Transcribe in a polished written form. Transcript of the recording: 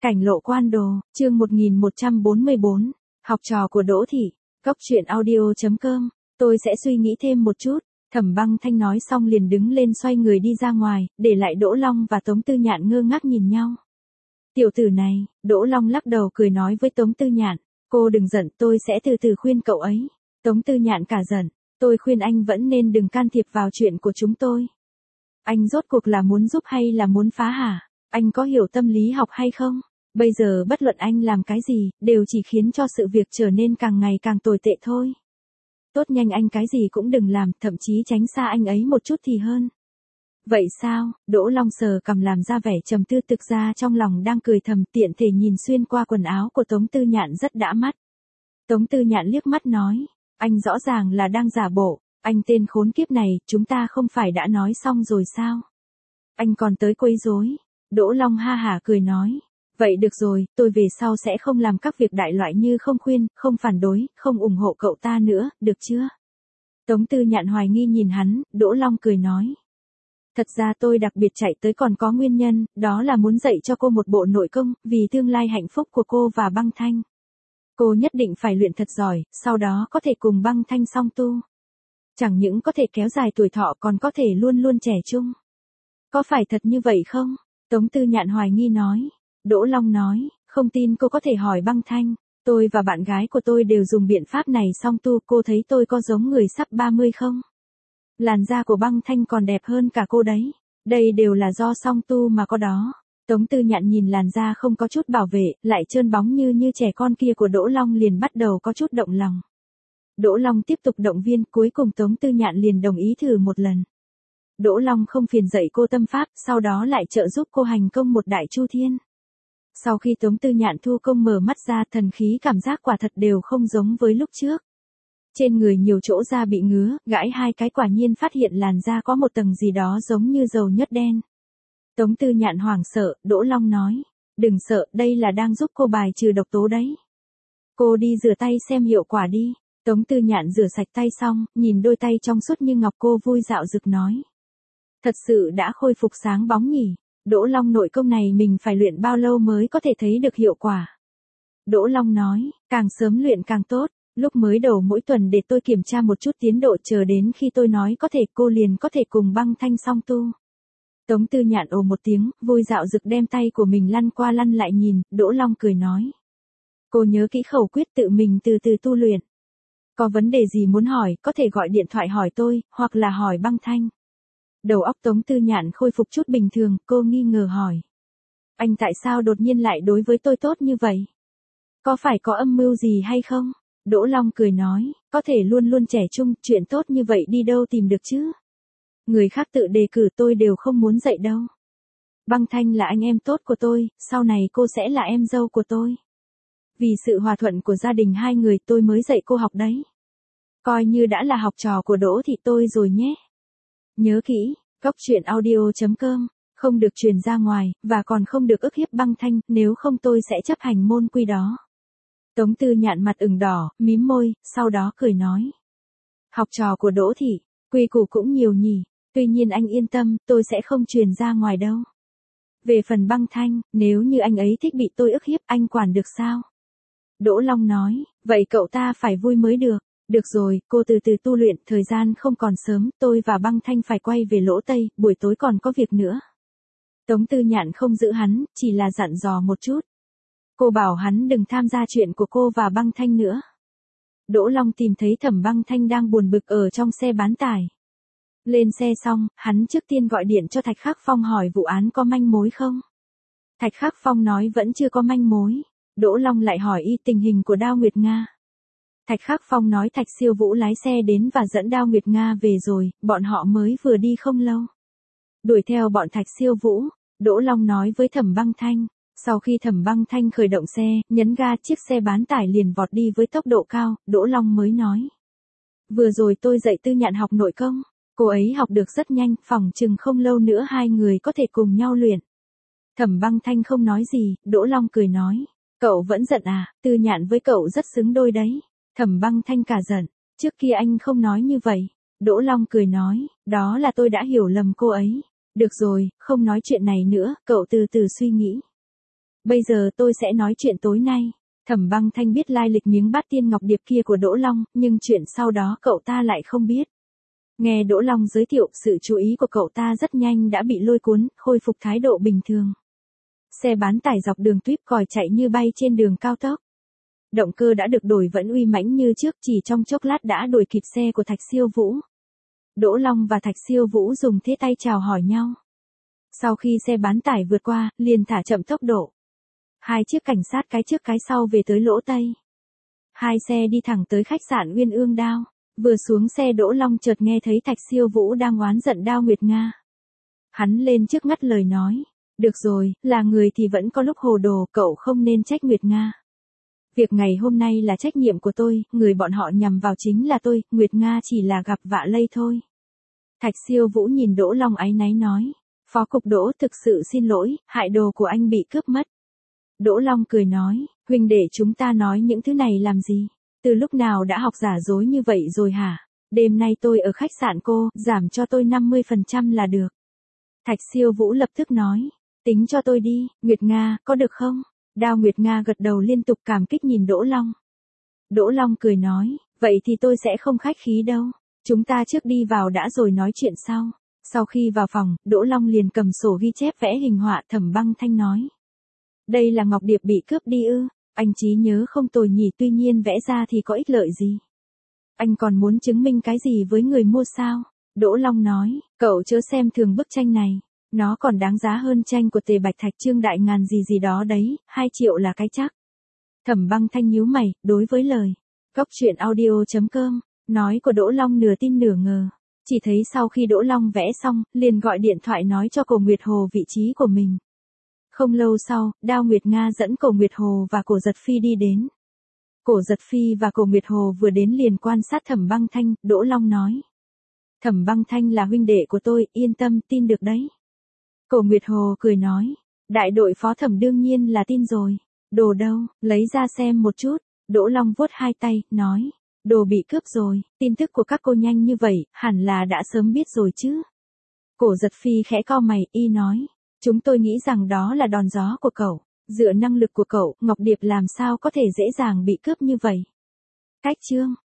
Cảnh lộ quan đồ, chương 1144, học trò của Đỗ Thị, Cốc truyện audio.com, tôi sẽ suy nghĩ thêm một chút. Thẩm Băng Thanh nói xong liền đứng lên xoay người đi ra ngoài, để lại Đỗ Long và Tống Tư Nhạn ngơ ngác nhìn nhau. Tiểu tử này, Đỗ Long lắc đầu cười nói với Tống Tư Nhạn, cô đừng giận, tôi sẽ từ từ khuyên cậu ấy. Tống Tư Nhạn cả giận, tôi khuyên anh vẫn nên đừng can thiệp vào chuyện của chúng tôi. Anh rốt cuộc là muốn giúp hay là muốn phá hả? Anh có hiểu tâm lý học hay không? Bây giờ bất luận anh làm cái gì, đều chỉ khiến cho sự việc trở nên càng ngày càng tồi tệ thôi. Tốt nhanh anh cái gì cũng đừng làm, thậm chí tránh xa anh ấy một chút thì hơn. Vậy sao? Đỗ Long sờ cằm làm ra vẻ trầm tư, thực ra trong lòng đang cười thầm, tiện thể nhìn xuyên qua quần áo của Tống Tư Nhạn rất đã mắt. Tống Tư Nhạn liếc mắt nói, anh rõ ràng là đang giả bộ, anh tên khốn kiếp này, chúng ta không phải đã nói xong rồi sao? Anh còn tới quấy rối. Đỗ Long ha hả cười nói, vậy được rồi, tôi về sau sẽ không làm các việc đại loại như không khuyên, không phản đối, không ủng hộ cậu ta nữa, được chưa? Tống Tư Nhạn hoài nghi nhìn hắn, Đỗ Long cười nói. Thật ra tôi đặc biệt chạy tới còn có nguyên nhân, đó là muốn dạy cho cô một bộ nội công, vì tương lai hạnh phúc của cô và Băng Thanh. Cô nhất định phải luyện thật giỏi, sau đó có thể cùng Băng Thanh song tu. Chẳng những có thể kéo dài tuổi thọ còn có thể luôn luôn trẻ trung. Có phải thật như vậy không? Tống Tư Nhạn hoài nghi nói. Đỗ Long nói, không tin cô có thể hỏi Băng Thanh. Tôi và bạn gái của tôi đều dùng biện pháp này song tu, cô thấy tôi có giống người sắp 30 không? Làn da của Băng Thanh còn đẹp hơn cả cô đấy. Đây đều là do song tu mà có đó. Tống Tư Nhạn nhìn làn da không có chút bảo vệ, lại trơn bóng như trẻ con kia của Đỗ Long liền bắt đầu có chút động lòng. Đỗ Long tiếp tục động viên, cuối cùng Tống Tư Nhạn liền đồng ý thử một lần. Đỗ Long không phiền dạy cô tâm pháp, sau đó lại trợ giúp cô hành công một đại chu thiên. Sau khi Tống Tư Nhạn thu công mở mắt ra, thần khí cảm giác quả thật đều không giống với lúc trước. Trên người nhiều chỗ da bị ngứa, gãi hai cái quả nhiên phát hiện làn da có một tầng gì đó giống như dầu nhớt đen. Tống Tư Nhạn hoảng sợ, Đỗ Long nói, đừng sợ, đây là đang giúp cô bài trừ độc tố đấy. Cô đi rửa tay xem hiệu quả đi. Tống Tư Nhạn rửa sạch tay xong, nhìn đôi tay trong suốt như ngọc, cô vui dạo dực nói. Thật sự đã khôi phục sáng bóng nhỉ. Đỗ Long, nội công này mình phải luyện bao lâu mới có thể thấy được hiệu quả? Đỗ Long nói, càng sớm luyện càng tốt, lúc mới đầu mỗi tuần để tôi kiểm tra một chút tiến độ, chờ đến khi tôi nói có thể cô liền có thể cùng Băng Thanh song tu. Tống Tư Nhạn ồ một tiếng, vui dạo dực đem tay của mình lăn qua lăn lại nhìn, Đỗ Long cười nói. Cô nhớ kỹ khẩu quyết, tự mình từ từ tu luyện. Có vấn đề gì muốn hỏi, có thể gọi điện thoại hỏi tôi, hoặc là hỏi Băng Thanh. Đầu óc Tống Tư Nhạn khôi phục chút bình thường, cô nghi ngờ hỏi. Anh tại sao đột nhiên lại đối với tôi tốt như vậy? Có phải có âm mưu gì hay không? Đỗ Long cười nói, có thể luôn luôn trẻ trung, chuyện tốt như vậy đi đâu tìm được chứ? Người khác tự đề cử tôi đều không muốn dạy đâu. Băng Thanh là anh em tốt của tôi, sau này cô sẽ là em dâu của tôi. Vì sự hòa thuận của gia đình hai người tôi mới dạy cô học đấy. Coi như đã là học trò của Đỗ Thị tôi rồi nhé. Nhớ kỹ, Cốc truyện audio.com, không được truyền ra ngoài, và còn không được ức hiếp Băng Thanh, nếu không tôi sẽ chấp hành môn quy đó. Tống Tư Nhạn mặt ửng đỏ, mím môi, sau đó cười nói. Học trò của Đỗ Thị, quy củ cũng nhiều nhỉ, tuy nhiên anh yên tâm, tôi sẽ không truyền ra ngoài đâu. Về phần Băng Thanh, nếu như anh ấy thích bị tôi ức hiếp, anh quản được sao? Đỗ Long nói, vậy cậu ta phải vui mới được. Được rồi, cô từ từ tu luyện, thời gian không còn sớm, tôi và Băng Thanh phải quay về Lỗ Tây, buổi tối còn có việc nữa. Tống Tư Nhạn không giữ hắn, chỉ là dặn dò một chút. Cô bảo hắn đừng tham gia chuyện của cô và Băng Thanh nữa. Đỗ Long tìm thấy Thẩm Băng Thanh đang buồn bực ở trong xe bán tải. Lên xe xong, hắn trước tiên gọi điện cho Thạch Khắc Phong hỏi vụ án có manh mối không. Thạch Khắc Phong nói vẫn chưa có manh mối. Đỗ Long lại hỏi y tình hình của Đao Nguyệt Nga. Thạch Khắc Phong nói Thạch Siêu Vũ lái xe đến và dẫn Đao Nguyệt Nga về rồi, bọn họ mới vừa đi không lâu. Đuổi theo bọn Thạch Siêu Vũ, Đỗ Long nói với Thẩm Băng Thanh. Sau khi Thẩm Băng Thanh khởi động xe, nhấn ga, chiếc xe bán tải liền vọt đi với tốc độ cao, Đỗ Long mới nói. Vừa rồi tôi dạy Tư Nhạn học nội công, cô ấy học được rất nhanh, phỏng chừng không lâu nữa hai người có thể cùng nhau luyện. Thẩm Băng Thanh không nói gì, Đỗ Long cười nói. Cậu vẫn giận à, Tư Nhạn với cậu rất xứng đôi đấy. Thẩm Băng Thanh cả giận, trước kia anh không nói như vậy. Đỗ Long cười nói, đó là tôi đã hiểu lầm cô ấy. Được rồi, không nói chuyện này nữa, cậu từ từ suy nghĩ. Bây giờ tôi sẽ nói chuyện tối nay. Thẩm Băng Thanh biết lai lịch miếng bát tiên ngọc điệp kia của Đỗ Long, nhưng chuyện sau đó cậu ta lại không biết. Nghe Đỗ Long giới thiệu, sự chú ý của cậu ta rất nhanh đã bị lôi cuốn, khôi phục thái độ bình thường. Xe bán tải dọc đường tuyếp còi chạy như bay trên đường cao tốc. Động cơ đã được đổi vẫn uy mãnh như trước, chỉ trong chốc lát đã đuổi kịp xe của Thạch Siêu Vũ. Đỗ Long và Thạch Siêu Vũ dùng thế tay chào hỏi nhau. Sau khi xe bán tải vượt qua, liền thả chậm tốc độ. Hai chiếc cảnh sát cái trước cái sau về tới Lỗ Tây. Hai xe đi thẳng tới khách sạn Uyên Ương Đao. Vừa xuống xe Đỗ Long chợt nghe thấy Thạch Siêu Vũ đang oán giận Đao Nguyệt Nga. Hắn lên trước ngắt lời nói. Được rồi, là người thì vẫn có lúc hồ đồ, cậu không nên trách Nguyệt Nga. Việc ngày hôm nay là trách nhiệm của tôi, người bọn họ nhằm vào chính là tôi, Nguyệt Nga chỉ là gặp vạ lây thôi. Thạch Siêu Vũ nhìn Đỗ Long áy náy nói. Phó cục Đỗ, thực sự xin lỗi, hại đồ của anh bị cướp mất. Đỗ Long cười nói, huynh đệ chúng ta nói những thứ này làm gì? Từ lúc nào đã học giả dối như vậy rồi hả? Đêm nay tôi ở khách sạn cô, giảm cho tôi 50% là được. Thạch Siêu Vũ lập tức nói, tính cho tôi đi, Nguyệt Nga, có được không? Đao Nguyệt Nga gật đầu liên tục cảm kích nhìn Đỗ Long. Đỗ Long cười nói, vậy thì tôi sẽ không khách khí đâu. Chúng ta trước đi vào đã rồi nói chuyện sau. Sau khi vào phòng, Đỗ Long liền cầm sổ ghi chép vẽ hình họa. Thẩm Băng Thanh nói. Đây là ngọc điệp bị cướp đi ư? Anh trí nhớ không tồi nhỉ, tuy nhiên vẽ ra thì có ích lợi gì? Anh còn muốn chứng minh cái gì với người mua sao? Đỗ Long nói, cậu chớ xem thường bức tranh này. Nó còn đáng giá hơn tranh của Tề Bạch Thạch Trương Đại Ngàn gì gì đó đấy, 2 triệu là cái chắc. Thẩm Băng Thanh nhíu mày, đối với lời Cóc truyện audio.com, nói của Đỗ Long nửa tin nửa ngờ. Chỉ thấy sau khi Đỗ Long vẽ xong, liền gọi điện thoại nói cho Cổ Nguyệt Hồ vị trí của mình. Không lâu sau, Đao Nguyệt Nga dẫn Cổ Nguyệt Hồ và Cổ Giật Phi đi đến. Cổ Giật Phi và Cổ Nguyệt Hồ vừa đến liền quan sát Thẩm Băng Thanh, Đỗ Long nói. Thẩm Băng Thanh là huynh đệ của tôi, yên tâm, tin được đấy. Cổ Nguyệt Hồ cười nói, đại đội phó Thẩm đương nhiên là tin rồi. Đồ đâu, lấy ra xem một chút. Đỗ Long vuốt hai tay, nói, đồ bị cướp rồi, tin tức của các cô nhanh như vậy, hẳn là đã sớm biết rồi chứ. Cổ Giật Phi khẽ cau mày, y nói, chúng tôi nghĩ rằng đó là đòn gió của cậu, dựa năng lực của cậu, Ngọc Điệp làm sao có thể dễ dàng bị cướp như vậy. Cách chương